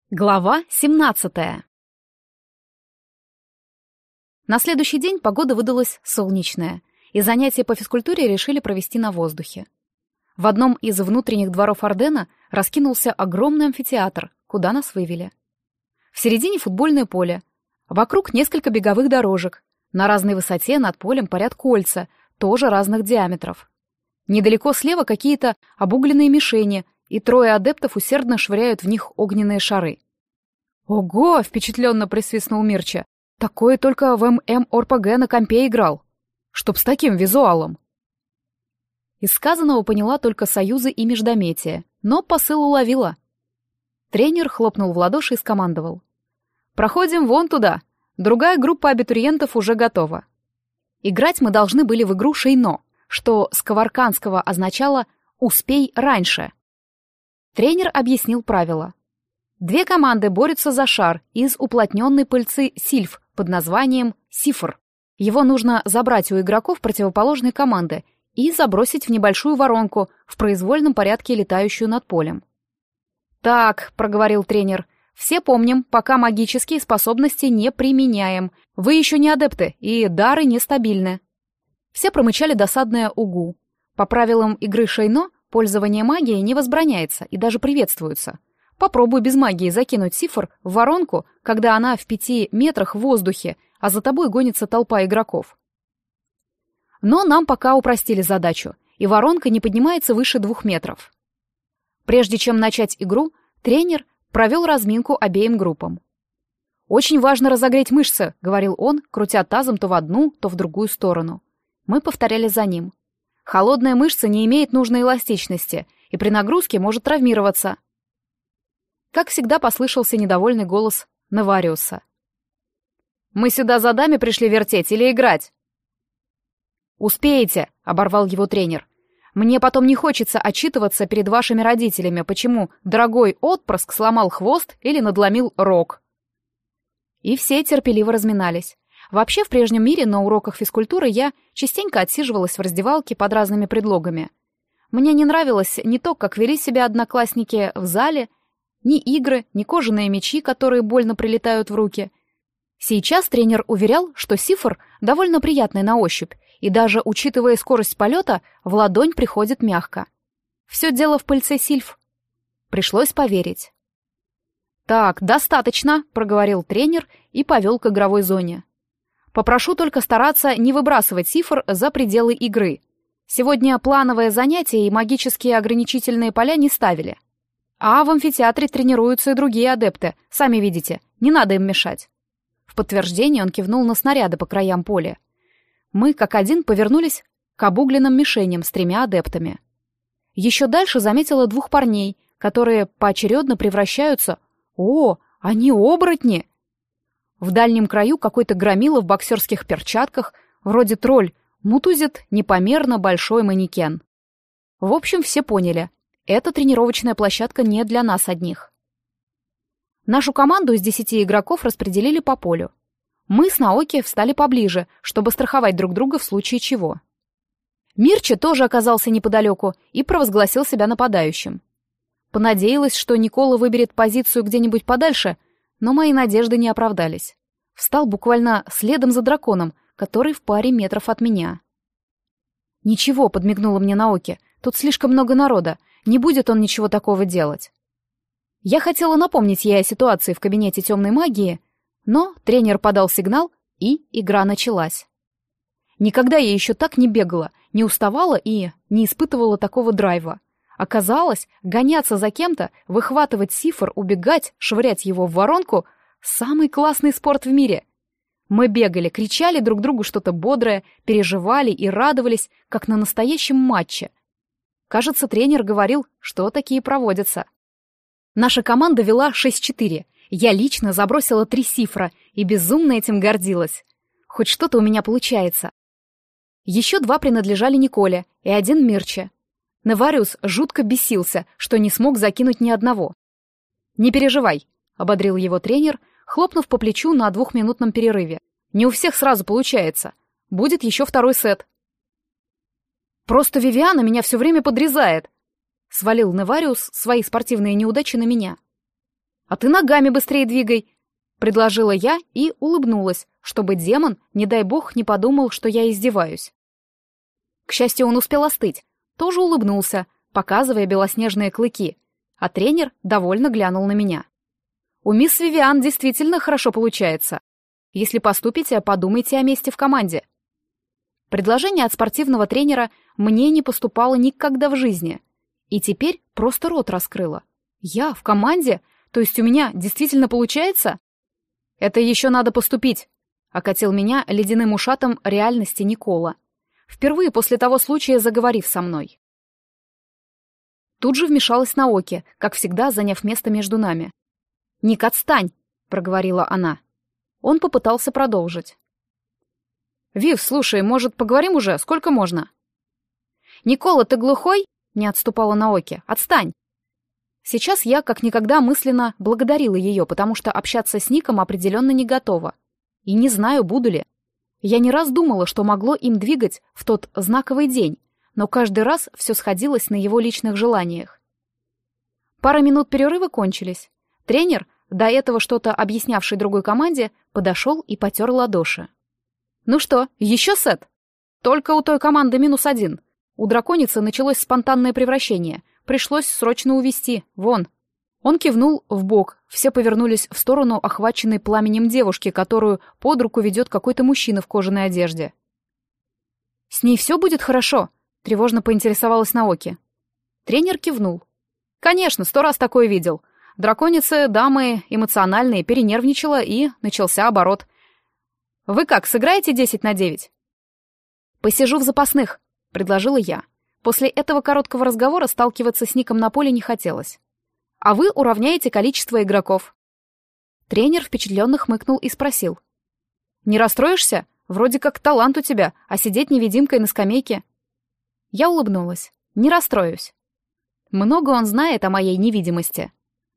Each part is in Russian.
Глава 17. На следующий день погода выдалась солнечная, и занятия по физкультуре решили провести на воздухе. В одном из внутренних дворов Арденна раскинулся огромный амфитеатр, куда нас вывели. В середине футбольное поле, вокруг несколько беговых дорожек, на разной высоте над полем парят кольца, тоже разных диаметров. Недалеко слева какие-то обугленные мишени, и трое адептов усердно швыряют в них огненные шары. «Ого!» — впечатленно присвистнул Мирча. «Такое только в ММОРПГ на компе играл. Чтоб с таким визуалом!» Из сказанного поняла только союзы и междометия, но посыл уловила. Тренер хлопнул в ладоши и скомандовал. «Проходим вон туда. Другая группа абитуриентов уже готова». Играть мы должны были в игру «Шейно», что с каварканского означало «успей раньше». Тренер объяснил правила. Две команды борются за шар из уплотненной пыльцы сильф под названием сифр. Его нужно забрать у игроков противоположной команды и забросить в небольшую воронку, в произвольном порядке летающую над полем. «Так», — проговорил тренер, — «все помним, пока магические способности не применяем. Вы еще не адепты, и дары нестабильны». Все промычали досадное «угу». По правилам игры Шейно пользование магией не возбраняется и даже приветствуется. Попробуй без магии закинуть сифр в воронку, когда она в 5 метрах в воздухе, а за тобой гонится толпа игроков. Но нам пока упростили задачу, и воронка не поднимается выше 2 метров. Прежде чем начать игру, тренер провел разминку обеим группам. «Очень важно разогреть мышцы», — говорил он, крутя тазом то в одну, то в другую сторону. Мы повторяли за ним. «Холодная мышца не имеет нужной эластичности и при нагрузке может травмироваться». Как всегда послышался недовольный голос Навариуса. «Мы сюда за даме пришли вертеть или играть?» «Успеете», — оборвал его тренер. «Мне потом не хочется отчитываться перед вашими родителями, почему дорогой отпрыск сломал хвост или надломил рог». И все терпеливо разминались. Вообще, в прежнем мире на уроках физкультуры я частенько отсиживалась в раздевалке под разными предлогами. Мне не нравилось ни то, как вели себя одноклассники в зале, ни игры, ни кожаные мячи, которые больно прилетают в руки. Сейчас тренер уверял, что сифр довольно приятный на ощупь, и даже, учитывая скорость полета, в ладонь приходит мягко. Все дело в пыльце сильф. Пришлось поверить. «Так, достаточно», — проговорил тренер и повел к игровой зоне. «Попрошу только стараться не выбрасывать сифр за пределы игры. Сегодня плановое занятие и магические ограничительные поля не ставили. А в амфитеатре тренируются и другие адепты, сами видите, не надо им мешать». В подтверждение он кивнул на снаряды по краям поля. Мы, как один, повернулись к обугленным мишеням с 3 адептами. Еще дальше заметила 2 парней, которые поочередно превращаются... О, они оборотни! В дальнем краю какой-то громила в боксерских перчатках, вроде тролль, мутузит непомерно большой манекен. В общем, все поняли. Эта тренировочная площадка не для нас одних. Нашу команду из 10 игроков распределили по полю. Мы с Наоки встали поближе, чтобы страховать друг друга в случае чего. Мирча тоже оказался неподалеку и провозгласил себя нападающим. Понадеялась, что Никола выберет позицию где-нибудь подальше, но мои надежды не оправдались. Встал буквально следом за драконом, который в паре метров от меня. «Ничего», — подмигнула мне Наоки, — «тут слишком много народа, не будет он ничего такого делать». Я хотела напомнить ей о ситуации в кабинете темной магии, но тренер подал сигнал, и игра началась. Никогда я еще так не бегала, не уставала и не испытывала такого драйва. Оказалось, гоняться за кем-то, выхватывать сифр, убегать, швырять его в воронку — самый классный спорт в мире. Мы бегали, кричали друг другу что-то бодрое, переживали и радовались, как на настоящем матче. Кажется, тренер говорил, что такие проводятся. Наша команда вела 6-4. Я лично забросила 3 сифра и безумно этим гордилась. Хоть что-то у меня получается. Еще 2 принадлежали Николе и 1 Мирче. Навариус жутко бесился, что не смог закинуть ни одного. «Не переживай», — ободрил его тренер, хлопнув по плечу на 2-минутном перерыве. «Не у всех сразу получается. Будет еще 2-й сет». «Просто Вивиана меня все время подрезает», — свалил Навариус свои спортивные неудачи на меня. «А ты ногами быстрее двигай», — предложила я и улыбнулась, чтобы демон, не дай бог, не подумал, что я издеваюсь. К счастью, он успел остыть, тоже улыбнулся, показывая белоснежные клыки, а тренер довольно глянул на меня. «У мисс Вивиан действительно хорошо получается. Если поступите, подумайте о месте в команде». Предложение от спортивного тренера мне не поступало никогда в жизни, и теперь просто рот раскрыла. Я в команде? То есть у меня действительно получается? «Это еще надо поступить», — окатил меня ледяным ушатом реальности Никола, впервые после того случая заговорив со мной. Тут же вмешалась Наоки, как всегда заняв место между нами. «Ник, отстань!» — проговорила она. Он попытался продолжить. «Вив, слушай, может, поговорим уже? Сколько можно?» «Никола, ты глухой?» — не отступала Наоки. «Отстань!» Сейчас я, как никогда, мысленно благодарила ее, потому что общаться с Ником определенно не готова. И не знаю, буду ли. Я не раз думала, что могло им двигать в тот знаковый день, но каждый раз все сходилось на его личных желаниях. Пара минут перерыва кончились. Тренер, до этого что-то объяснявший другой команде, подошел и потер ладоши. «Ну что, еще сет?» «Только у той команды -1. У драконицы началось спонтанное превращение. Пришлось срочно увести. Вон». Он кивнул вбок, все повернулись в сторону охваченной пламенем девушки, которую под руку ведет какой-то мужчина в кожаной одежде. «С ней все будет хорошо?» — тревожно поинтересовалась Наоки. Тренер кивнул. «Конечно, 100 раз такое видел. Драконица, дамы эмоциональные, перенервничала, и начался оборот. Вы как, сыграете 10 на 9?» «Посижу в запасных», — предложила я. После этого короткого разговора сталкиваться с Ником на поле не хотелось. «А вы уравняете количество игроков». Тренер впечатленно хмыкнул и спросил. «Не расстроишься? Вроде как талант у тебя, а сидеть невидимкой на скамейке». Я улыбнулась. «Не расстроюсь». Много он знает о моей невидимости.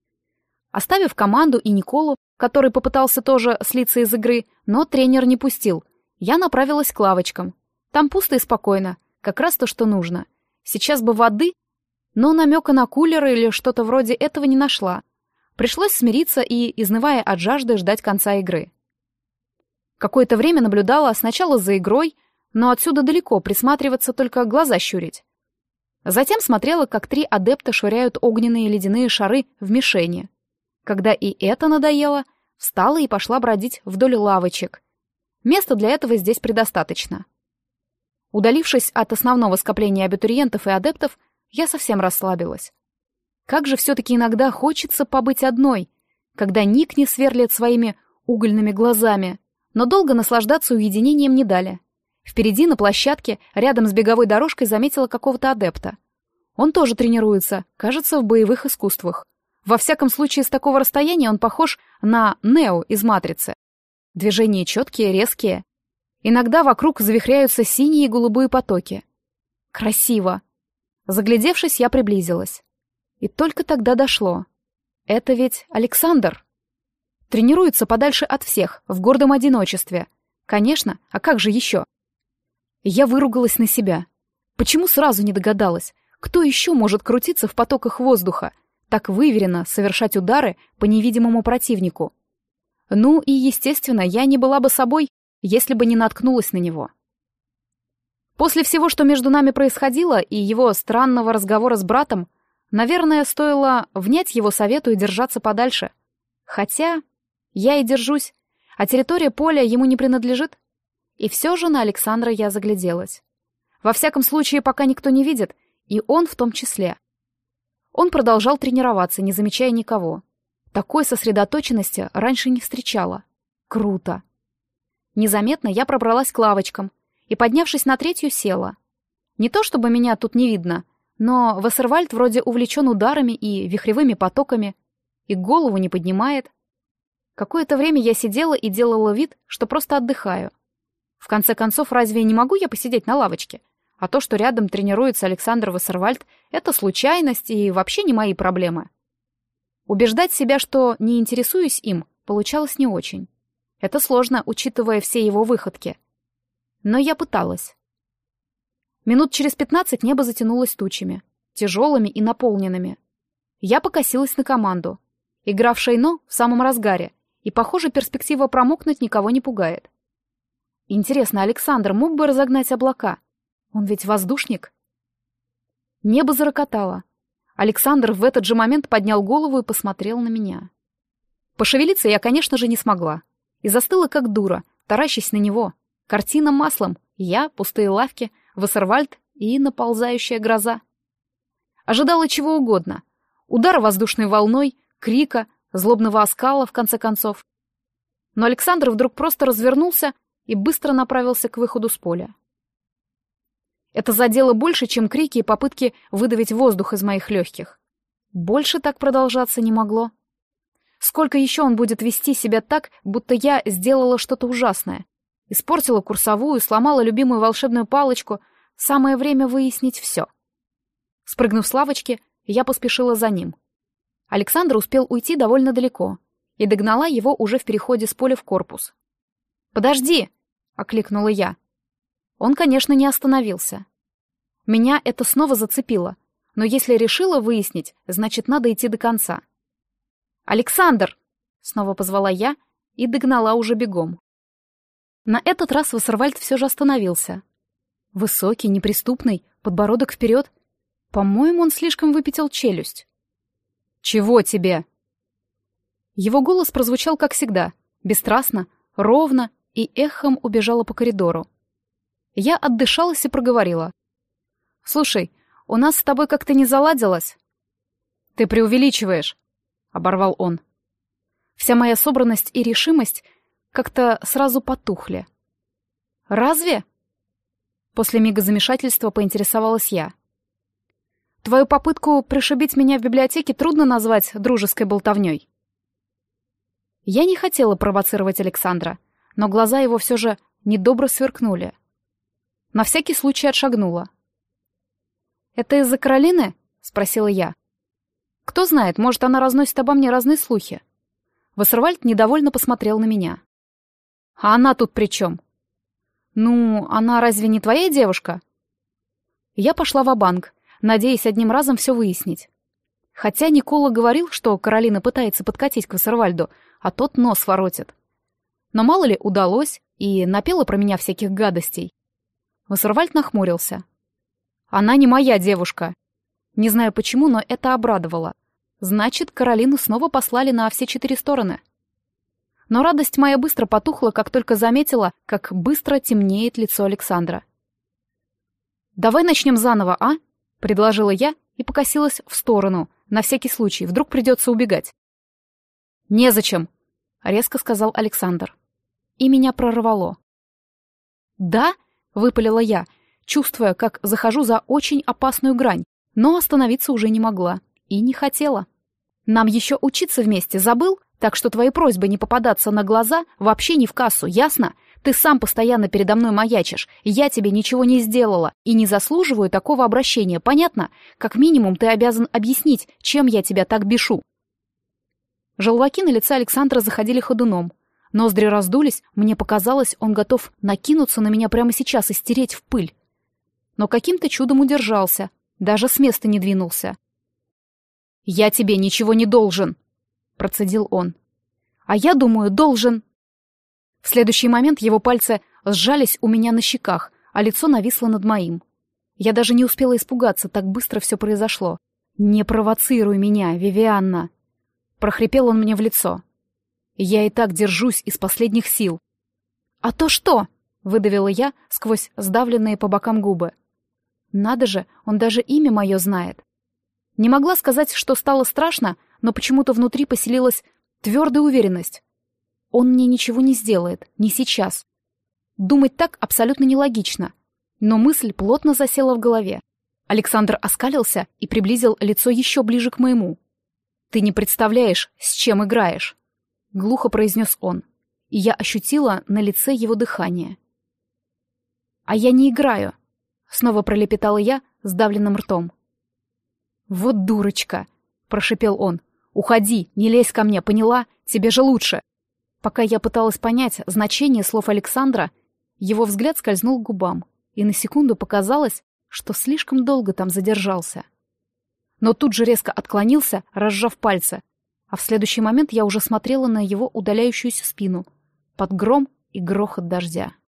Оставив команду и Николу, который попытался тоже слиться из игры, но тренер не пустил, я направилась к лавочкам. Там пусто и спокойно, как раз то, что нужно. Сейчас бы воды, но намека на кулер или что-то вроде этого не нашла. Пришлось смириться и, изнывая от жажды, ждать конца игры. Какое-то время наблюдала сначала за игрой, но отсюда далеко, присматриваться, только глаза щурить. Затем смотрела, как 3 адепта швыряют огненные ледяные шары в мишени. Когда и это надоело, встала и пошла бродить вдоль лавочек. Места для этого здесь предостаточно. Удалившись от основного скопления абитуриентов и адептов, я совсем расслабилась. Как же все-таки иногда хочется побыть одной, когда Ник не сверлит своими угольными глазами, но долго наслаждаться уединением не дали. Впереди, на площадке, рядом с беговой дорожкой, заметила какого-то адепта. Он тоже тренируется, кажется, в боевых искусствах. Во всяком случае, с такого расстояния он похож на Нео из «Матрицы». Движения четкие, резкие. Иногда вокруг завихряются синие и голубые потоки. Красиво. Заглядевшись, я приблизилась. И только тогда дошло. Это ведь Александр. Тренируется подальше от всех, в гордом одиночестве. Конечно, а как же еще? Я выругалась на себя. Почему сразу не догадалась? Кто еще может крутиться в потоках воздуха, так выверенно совершать удары по невидимому противнику? Ну и, естественно, я не была бы собой, если бы не наткнулась на него. После всего, что между нами происходило, и его странного разговора с братом, наверное, стоило внять его совету и держаться подальше. Хотя я и держусь, а территория поля ему не принадлежит. И все же на Александра я загляделась. Во всяком случае, пока никто не видит, и он в том числе. Он продолжал тренироваться, не замечая никого. Такой сосредоточенности раньше не встречала. Круто. Незаметно я пробралась к лавочкам и, поднявшись на 3-ю, села. Не то чтобы меня тут не видно, но Вассервальд вроде увлечен ударами и вихревыми потоками, и голову не поднимает. Какое-то время я сидела и делала вид, что просто отдыхаю. В конце концов, разве не могу я посидеть на лавочке? А то, что рядом тренируется Александр Вассервальд, это случайность и вообще не мои проблемы. Убеждать себя, что не интересуюсь им, получалось не очень. Это сложно, учитывая все его выходки. Но я пыталась. Минут через 15 небо затянулось тучами, тяжелыми и наполненными. Я покосилась на команду. Игра в шейно в самом разгаре, и, похоже, перспектива промокнуть никого не пугает. Интересно, Александр мог бы разогнать облака? Он ведь воздушник. Небо зарокотало. Александр в этот же момент поднял голову и посмотрел на меня. Пошевелиться я, конечно же, не смогла. И застыла как дура, таращась на него. Картина маслом. Я, пустые лавки, Вассервальд и наползающая гроза. Ожидала чего угодно. Удара воздушной волной, крика, злобного оскала, в конце концов. Но Александр вдруг просто развернулся и быстро направился к выходу с поля. Это задело больше, чем крики и попытки выдавить воздух из моих легких. Больше так продолжаться не могло. Сколько еще он будет вести себя так, будто я сделала что-то ужасное? Испортила курсовую, сломала любимую волшебную палочку. Самое время выяснить все. Спрыгнув с лавочки, я поспешила за ним. Александр успел уйти довольно далеко, и догнала его уже в переходе с поля в корпус. «Подожди!» — окликнула я. Он, конечно, не остановился. Меня это снова зацепило, но если решила выяснить, значит, надо идти до конца. «Александр!» — снова позвала я и догнала уже бегом. На этот раз Вассервальд все же остановился. Высокий, неприступный, подбородок вперед. По-моему, он слишком выпятил челюсть. «Чего тебе?» Его голос прозвучал, как всегда, бесстрастно, ровно и эхом убежало по коридору. Я отдышалась и проговорила. «Слушай, у нас с тобой как-то не заладилось?» «Ты преувеличиваешь», — оборвал он. Вся моя собранность и решимость как-то сразу потухли. «Разве?» После мига замешательства поинтересовалась я. «Твою попытку пришибить меня в библиотеке трудно назвать дружеской болтовней». Я не хотела провоцировать Александра, но глаза его все же недобро сверкнули. На всякий случай отшагнула. «Это из-за Каролины?» — спросила я. «Кто знает, может, она разносит обо мне разные слухи». Вассервальд недовольно посмотрел на меня. «А она тут при чем?» «Ну, она разве не твоя девушка?» Я пошла ва-банк, надеясь одним разом все выяснить. Хотя Никола говорил, что Каролина пытается подкатить к Вассервальду, а тот нос воротит. Но мало ли удалось, и напела про меня всяких гадостей. Вассервальд нахмурился. «Она не моя девушка». Не знаю почему, но это обрадовало. Значит, Каролину снова послали на все 4 стороны. Но радость моя быстро потухла, как только заметила, как быстро темнеет лицо Александра. «Давай начнем заново, а?» — предложила я и покосилась в сторону, на всякий случай, вдруг придется убегать. «Незачем», — резко сказал Александр. И меня прорвало. «Да?» — выпалила я, чувствуя, как захожу за очень опасную грань, но остановиться уже не могла и не хотела. «Нам еще учиться вместе, забыл? Так что твои просьбы не попадаться на глаза вообще не в кассу, ясно? Ты сам постоянно передо мной маячишь, я тебе ничего не сделала и не заслуживаю такого обращения, понятно? Как минимум ты обязан объяснить, чем я тебя так бешу». Желваки на лице Александра заходили ходуном. Ноздри раздулись, мне показалось, он готов накинуться на меня прямо сейчас и стереть в пыль. Но каким-то чудом удержался, даже с места не двинулся. «Я тебе ничего не должен», — процедил он. «А я думаю, должен». В следующий момент его пальцы сжались у меня на щеках, а лицо нависло над моим. Я даже не успела испугаться, так быстро все произошло. «Не провоцируй меня, Вивианна!» Прохрипел он мне в лицо. «Я и так держусь из последних сил». «А то что?» — выдавила я сквозь сдавленные по бокам губы. «Надо же, он даже имя мое знает». Не могла сказать, что стало страшно, но почему-то внутри поселилась твердая уверенность. Он мне ничего не сделает, не сейчас. Думать так абсолютно нелогично, но мысль плотно засела в голове. Александр оскалился и приблизил лицо еще ближе к моему. «Ты не представляешь, с чем играешь», — глухо произнес он, и я ощутила на лице его дыхание. «А я не играю», — снова пролепетала я сдавленным ртом. «Вот дурочка!» — прошипел он. «Уходи, не лезь ко мне, поняла? Тебе же лучше!» Пока я пыталась понять значение слов Александра, его взгляд скользнул к губам, и на секунду показалось, что слишком долго там задержался. Но тут же резко отклонился, разжав пальцы. А в следующий момент я уже смотрела на его удаляющуюся спину под гром и грохот дождя.